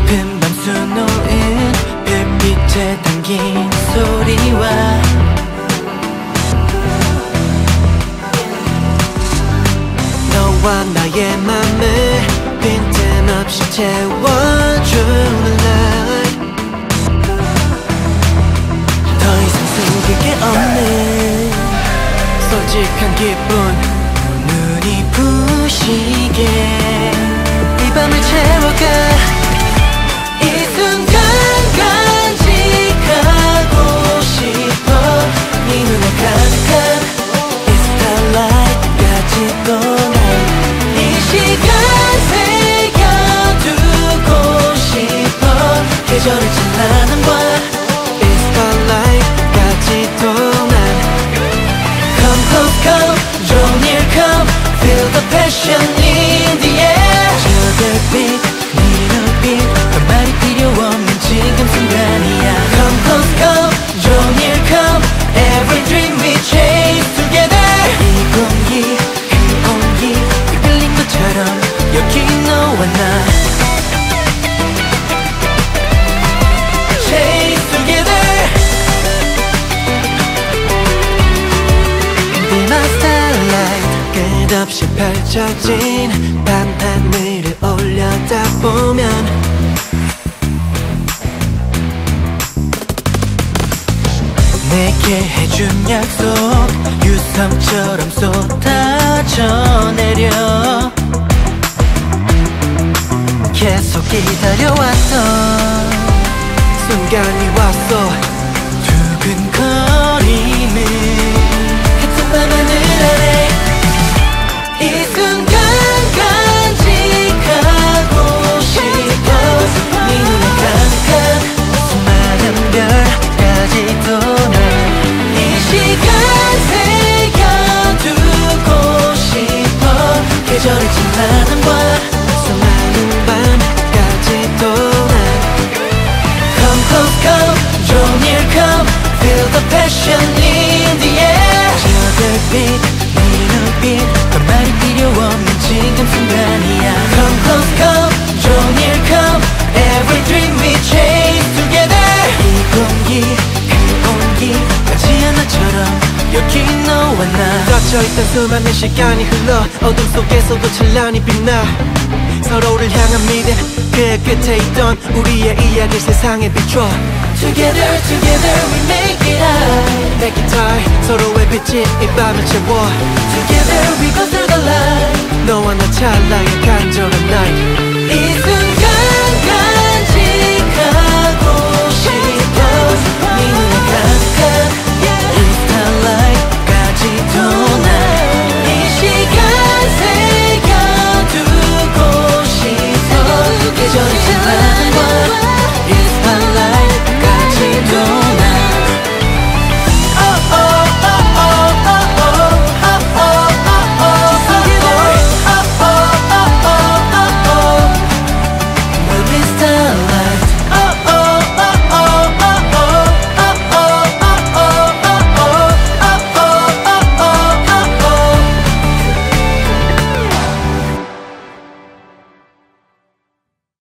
깊은 밤 수놓은 별빛에 담긴 소리와 너와 나의 맘을 빈틈없이 채워주는 light. 더 이상 숨길 게 없는 솔직한 기분 눈이 부시게 이 밤을 채워가 이 순간 간직하고 싶어 네 눈에 가득한 이 starlight까지도 난 이 시간 새겨두고 싶어 계절을 찬란한 밤 이 starlight까지도 Come close, come, draw near, come Feel the passion in the air 저들빛, 네 눈빛 그 말이 필요 없는 지금 순간이야 Come close, come, draw near, come Every dream we chase together 이 공기, 그 온기 이끌린 것처럼 여기 너와 나 Chase together 끝없이 펼쳐진 밤하늘을 올려다보면 내게 해준 약속 유성처럼 쏟아져 내려 계속 기다려왔던 순간이 왔어 두근거림을 같은 밤하늘 아래 이 순간 간직하고 싶어 네 눈에 가득한 수많은 별까지도 난 이 시간 새겨두고 싶어 계절을 찬란한 밤 수많은 밤까지도 난 Come close, come, draw near, come Feel the passion in the air 저들빛 그 말이 필요 없는 지금 순간이야 Come close, come, draw near, come Every dream we chase together 이 공기, 그 온기까지 하나처럼 여기 너와 나 닫혀있던 수많은 시간이 흘러 어둠 속에서도 찬란히 빛나 서로를 향한 믿음 그 끝에 있던 우리의 이야기를 세상에 비춰 Together, together we make it out Make it high 서로의 빛이 이 밤을 채워 Together we go through the light 너와 나 찰나의 간절한 night